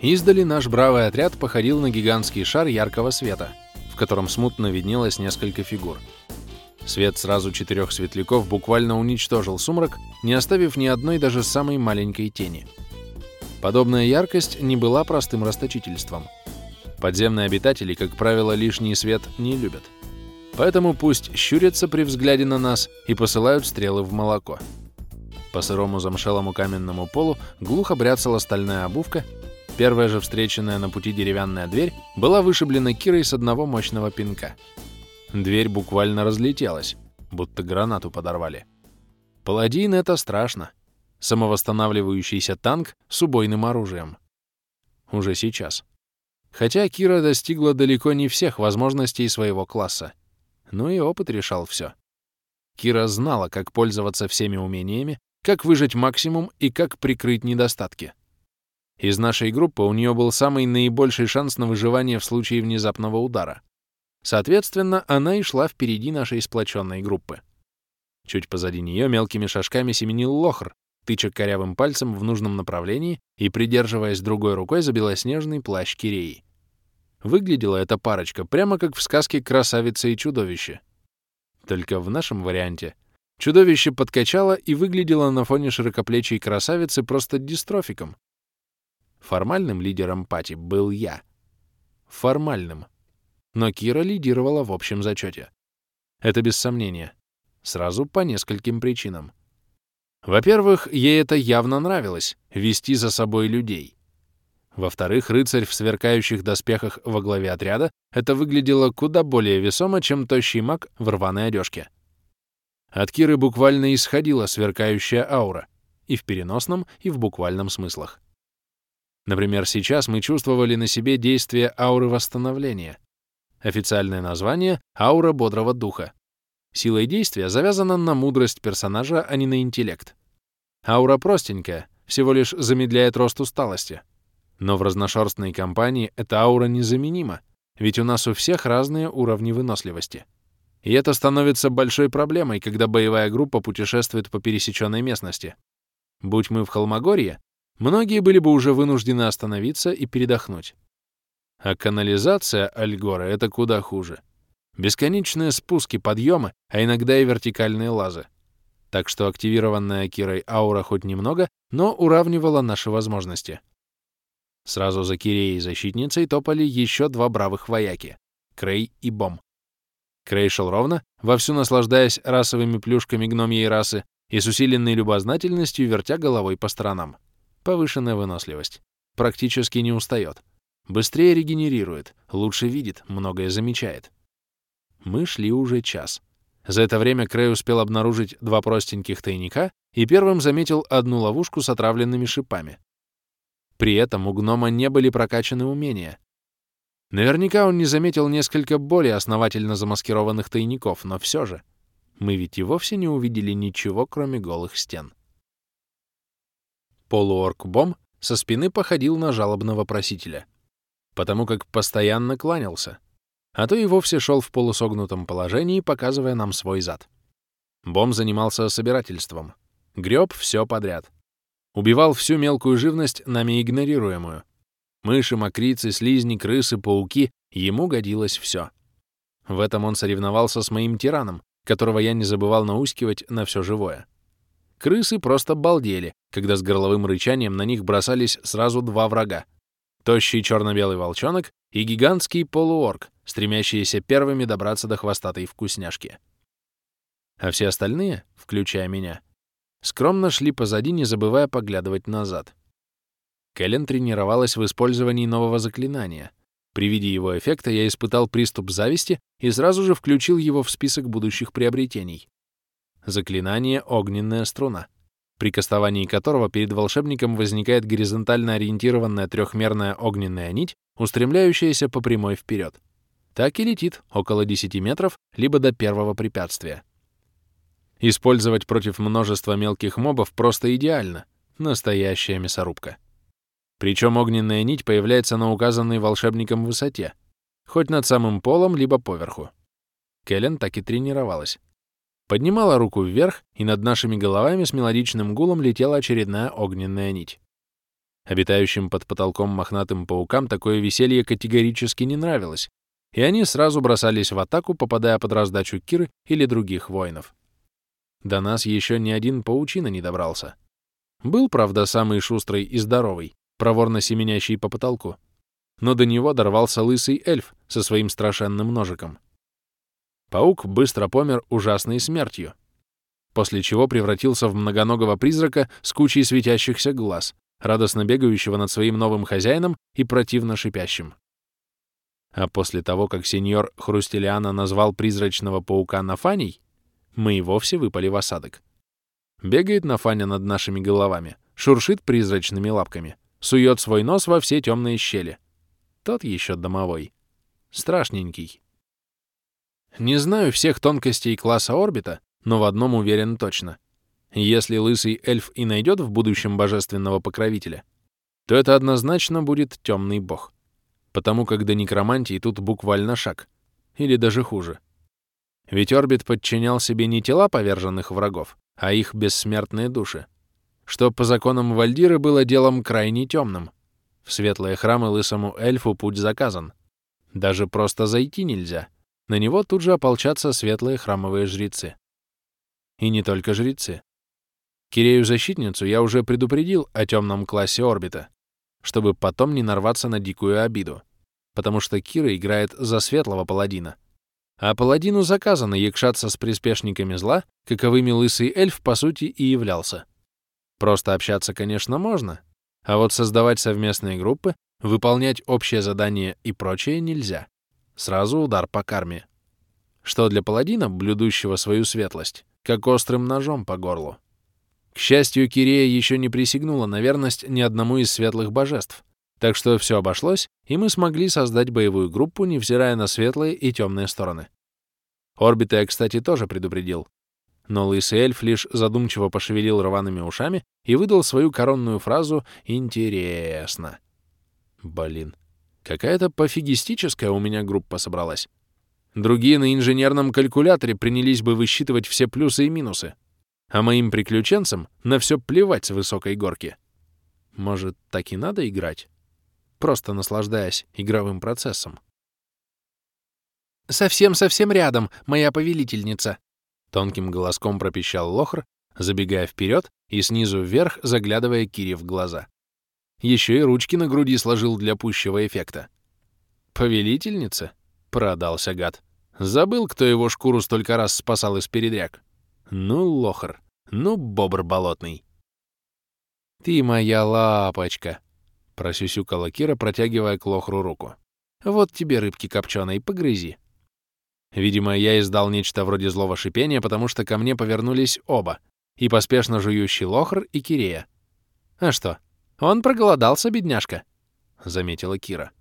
Издали наш бравый отряд походил на гигантский шар яркого света, в котором смутно виднелось несколько фигур. Свет сразу 4 светляков буквально уничтожил сумрак, не оставив ни одной даже самой маленькой тени. Подобная яркость не была простым расточительством. Подземные обитатели, как правило, лишний свет не любят. Поэтому пусть щурятся при взгляде на нас и посылают стрелы в молоко. По сырому замшелому каменному полу глухо бряцала стальная обувка. Первая же встреченная на пути деревянная дверь была вышиблена Кирой с одного мощного пинка. Дверь буквально разлетелась, будто гранату подорвали. Паладин — это страшно. Самовосстанавливающийся танк с убойным оружием. Уже сейчас. Хотя Кира достигла далеко не всех возможностей своего класса. Ну и опыт решал все. Кира знала, как пользоваться всеми умениями, как выжать максимум и как прикрыть недостатки. Из нашей группы у нее был самый наибольший шанс на выживание в случае внезапного удара. Соответственно, она и шла впереди нашей сплоченной группы. Чуть позади нее мелкими шажками семенил Лохр, тыча корявым пальцем в нужном направлении и придерживаясь другой рукой за белоснежный плащ Киреи. Выглядела эта парочка прямо как в сказке «Красавица и чудовище». Только в нашем варианте чудовище подкачало и выглядело на фоне широкоплечей красавицы просто дистрофиком. Формальным лидером пати был я. Формальным. Но Кира лидировала в общем зачете. Это без сомнения. Сразу по нескольким причинам. Во-первых, ей это явно нравилось — вести за собой людей. Во-вторых, рыцарь в сверкающих доспехах во главе отряда — это выглядело куда более весомо, чем тощий маг в рваной одежке. От Киры буквально исходила сверкающая аура и в переносном, и в буквальном смыслах. Например, сейчас мы чувствовали на себе действие ауры восстановления. Официальное название — аура бодрого духа. Силой действия завязана на мудрость персонажа, а не на интеллект. Аура простенькая, всего лишь замедляет рост усталости. Но в разношерстной компании эта аура незаменима, ведь у нас у всех разные уровни выносливости. И это становится большой проблемой, когда боевая группа путешествует по пересеченной местности. Будь мы в Холмогорье, многие были бы уже вынуждены остановиться и передохнуть. А канализация Альгора — это куда хуже. Бесконечные спуски, подъемы, а иногда и вертикальные лазы. Так что активированная Кирой аура хоть немного, но уравнивала наши возможности. Сразу за Киреей и защитницей топали еще 2 бравых вояки — Крей и Бом. Крей шел ровно, вовсю наслаждаясь расовыми плюшками гномьей расы и с усиленной любознательностью вертя головой по сторонам. Повышенная выносливость. Практически не устает. Быстрее регенерирует, лучше видит, многое замечает. Мы шли уже час. За это время Крей успел обнаружить 2 простеньких тайника и первым заметил одну ловушку с отравленными шипами. При этом у гнома не были прокачаны умения. Наверняка он не заметил несколько более основательно замаскированных тайников, но все же мы ведь и вовсе не увидели ничего, кроме голых стен. Полуорк Бом со спины походил на жалобного просителя, потому как постоянно кланялся, а то и вовсе шел в полусогнутом положении, показывая нам свой зад. Бом занимался собирательством, греб все подряд. Убивал всю мелкую живность, нами игнорируемую. Мыши, мокрицы, слизни, крысы, пауки — ему годилось все. В этом он соревновался с моим тираном, которого я не забывал наускивать на все живое. Крысы просто балдели, когда с горловым рычанием на них бросались сразу 2 врага. Тощий черно-белый волчонок и гигантский полуорк, стремящиеся первыми добраться до хвостатой вкусняшки. А все остальные, включая меня, скромно шли позади, не забывая поглядывать назад. Кэлен тренировалась в использовании нового заклинания. При виде его эффекта я испытал приступ зависти и сразу же включил его в список будущих приобретений. Заклинание «Огненная струна», при кастовании которого перед волшебником возникает горизонтально ориентированная трехмерная огненная нить, устремляющаяся по прямой вперед. Так и летит около 10 метров, либо до первого препятствия. Использовать против множества мелких мобов просто идеально. Настоящая мясорубка. Причем огненная нить появляется на указанной волшебником высоте, хоть над самым полом, либо поверху. Кэлен так и тренировалась. Поднимала руку вверх, и над нашими головами с мелодичным гулом летела очередная огненная нить. Обитающим под потолком мохнатым паукам такое веселье категорически не нравилось, и они сразу бросались в атаку, попадая под раздачу Киры или других воинов. До нас еще ни один паучина не добрался. Был, правда, самый шустрый и здоровый, проворно семенящий по потолку, но до него дорвался лысый эльф со своим страшенным ножиком. Паук быстро помер ужасной смертью, после чего превратился в многоногого призрака с кучей светящихся глаз, радостно бегающего над своим новым хозяином и противно шипящим. А после того, как сеньор Хрустелиано назвал призрачного паука Нафаней, мы и вовсе выпали в осадок. Бегает Нафаня над нашими головами, шуршит призрачными лапками, сует свой нос во все темные щели. Тот еще домовой. Страшненький. Не знаю всех тонкостей класса орбита, но в одном уверен точно. Если лысый эльф и найдет в будущем божественного покровителя, то это однозначно будет темный бог. Потому как до некромантии тут буквально шаг. Или даже хуже. Ведь орбит подчинял себе не тела поверженных врагов, а их бессмертные души. Что по законам Вальдиры было делом крайне темным. В светлые храмы лысому эльфу путь заказан. Даже просто зайти нельзя. На него тут же ополчатся светлые храмовые жрецы. И не только жрецы. Кирею-защитницу я уже предупредил о темном классе орбита, чтобы потом не нарваться на дикую обиду, потому что Кира играет за светлого паладина. А паладину заказано якшаться с приспешниками зла, каковыми лысый эльф по сути и являлся. Просто общаться, конечно, можно, а вот создавать совместные группы, выполнять общее задание и прочее нельзя. Сразу удар по карме. Что для паладина, блюдущего свою светлость, как острым ножом по горлу. К счастью, Кирея еще не присягнула на верность ни одному из светлых божеств, так что все обошлось, и мы смогли создать боевую группу, невзирая на светлые и темные стороны. Орбита я, кстати, тоже предупредил. Но лысый эльф лишь задумчиво пошевелил рваными ушами и выдал свою коронную фразу «Интересно». Блин, какая-то пофигистическая у меня группа собралась. Другие на инженерном калькуляторе принялись бы высчитывать все плюсы и минусы, а моим приключенцам на все плевать с высокой горки. Может, так и надо играть? Просто наслаждаясь игровым процессом. «Совсем-совсем рядом, моя повелительница!» Тонким голоском пропищал Лохр, забегая вперед и снизу вверх заглядывая Кире в глаза. Еще и ручки на груди сложил для пущего эффекта. «Повелительница?» — продался гад. Забыл, кто его шкуру столько раз спасал из передряг. Ну, Лохр, ну, бобр болотный. «Ты моя лапочка!» — просюсюкала Кира, протягивая к Лохру руку. «Вот тебе рыбки копченой, погрызи». Видимо, я издал нечто вроде злого шипения, потому что ко мне повернулись оба, и поспешно жующий Лохр, и Кирея. «А что, он проголодался, бедняжка?» — заметила Кира.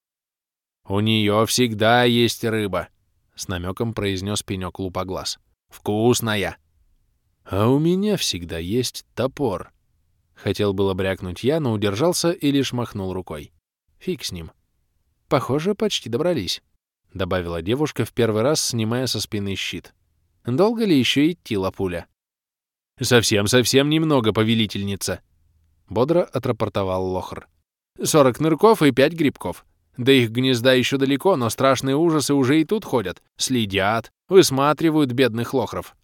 «У нее всегда есть рыба», — с намеком произнес пенек лупоглаз. «Вкусная!» «А у меня всегда есть топор». Хотел было брякнуть я, но удержался и лишь махнул рукой. Фиг с ним. «Похоже, почти добрались», — добавила девушка в первый раз, снимая со спины щит. «Долго ли еще идти, лапуля?» «Совсем-совсем немного, повелительница», — бодро отрапортовал Лохр. 40 нырков и 5 грибков. До их гнезда еще далеко, но страшные ужасы уже и тут ходят. Следят, высматривают бедных лохров».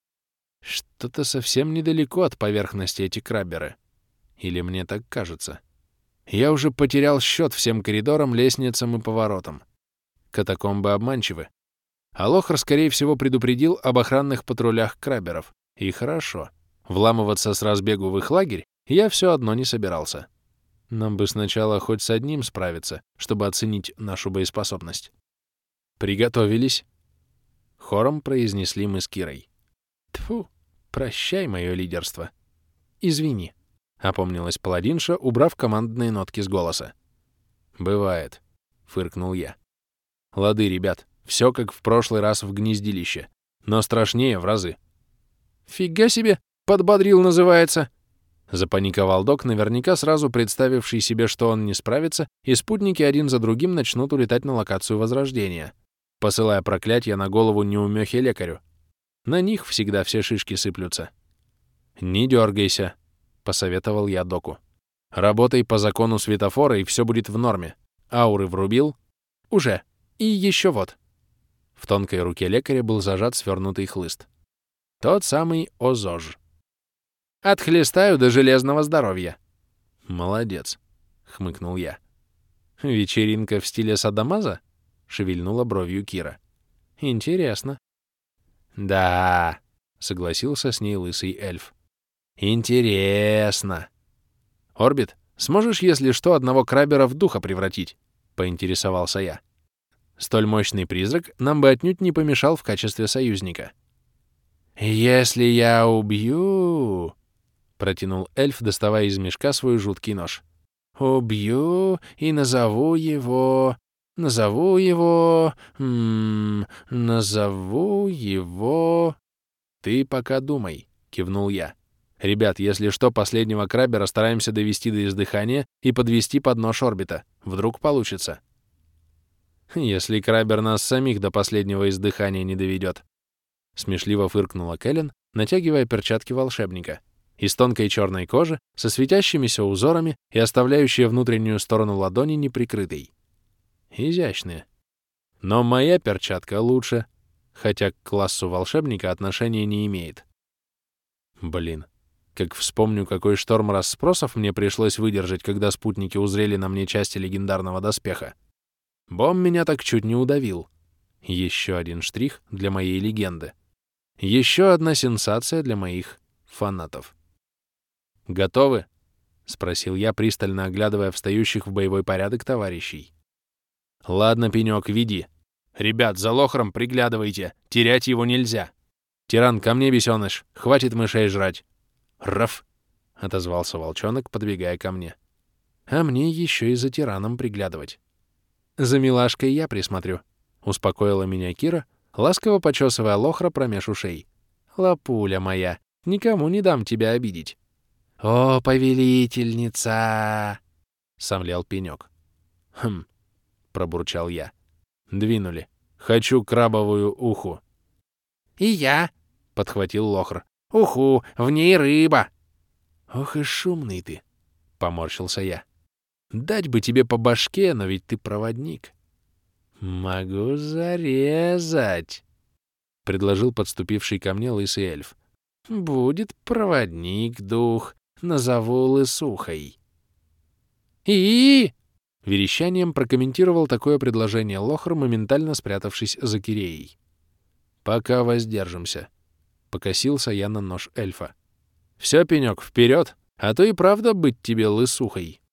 Что-то совсем недалеко от поверхности эти крабберы. Или мне так кажется. Я уже потерял счет всем коридорам, лестницам и поворотам. Катакомбы обманчивы. А Лохр, скорее всего, предупредил об охранных патрулях крабберов. И хорошо. Вламываться с разбегу в их лагерь я все одно не собирался. Нам бы сначала хоть с одним справиться, чтобы оценить нашу боеспособность. «Приготовились!» Хором произнесли мы с Кирой. «Тьфу, прощай мое лидерство. Извини», — опомнилась паладинша, убрав командные нотки с голоса. «Бывает», — фыркнул я. «Лады, ребят, все как в прошлый раз в гнездилище, но страшнее в разы». «Фига себе, подбодрил называется», — запаниковал док, наверняка сразу представивший себе, что он не справится, и спутники один за другим начнут улетать на локацию Возрождения, посылая проклятия на голову неумехе-лекарю. На них всегда все шишки сыплются. «Не дергайся», — посоветовал я доку. Работай по закону светофора, и все будет в норме. Ауры врубил? Уже. И еще вот. В тонкой руке лекаря был зажат свернутый хлыст. Тот самый ОЗОЖ. Отхлестаю до железного здоровья. Молодец, хмыкнул я. Вечеринка в стиле садомаза? Шевельнула бровью Кира. Интересно. Да, согласился с ней лысый эльф. Интересно. Орбит, сможешь, если что, одного крабера в духа превратить? Поинтересовался я. Столь мощный призрак нам бы отнюдь не помешал в качестве союзника. «Если я убью...» — протянул эльф, доставая из мешка свой жуткий нож. «Убью и назову его... Назову его... «Ты пока думай», — кивнул я. «Ребят, если что, последнего крабера стараемся довести до издыхания и подвести под нож орбита. Вдруг получится». «Если крабер нас самих до последнего издыхания не доведет», — смешливо фыркнула Кэлен, натягивая перчатки волшебника, из тонкой черной кожи, со светящимися узорами и оставляющие внутреннюю сторону ладони неприкрытой. Изящные. Но моя перчатка лучше, хотя к классу волшебника отношения не имеет. Блин, как вспомню, какой шторм расспросов мне пришлось выдержать, когда спутники узрели на мне части легендарного доспеха. Бом меня так чуть не удавил. Еще один штрих для моей легенды. Еще одна сенсация для моих фанатов. «Готовы?» — спросил я, пристально оглядывая встающих в боевой порядок товарищей. «Ладно, Пенёк, веди. Ребят, за лохром приглядывайте, терять его нельзя. Тиран, ко мне, бесёныш, хватит мышей жрать». «Раф!» — отозвался волчонок, подбегая ко мне. «А мне еще и за тираном приглядывать». «За милашкой я присмотрю», — успокоила меня Кира, ласково почесывая лохра промеж ушей. «Лапуля моя, никому не дам тебя обидеть». «О, повелительница!» — сомлел Пенёк. «Хм», — пробурчал я. «Двинули. Хочу крабовую уху». «И я», — подхватил лохр. «Уху, в ней рыба». «Ох и шумный ты», — поморщился я. «Дать бы тебе по башке, но ведь ты проводник». «Могу зарезать», — предложил подступивший ко мне лысый эльф. «Будет проводник, дух, назову лысухой». «И-и-и!» — верещанием прокомментировал такое предложение лохр, моментально спрятавшись за Киреей. «Пока воздержимся», — покосился я на нож эльфа. «Всё, Пенёк, вперёд, а то и правда быть тебе лысухой».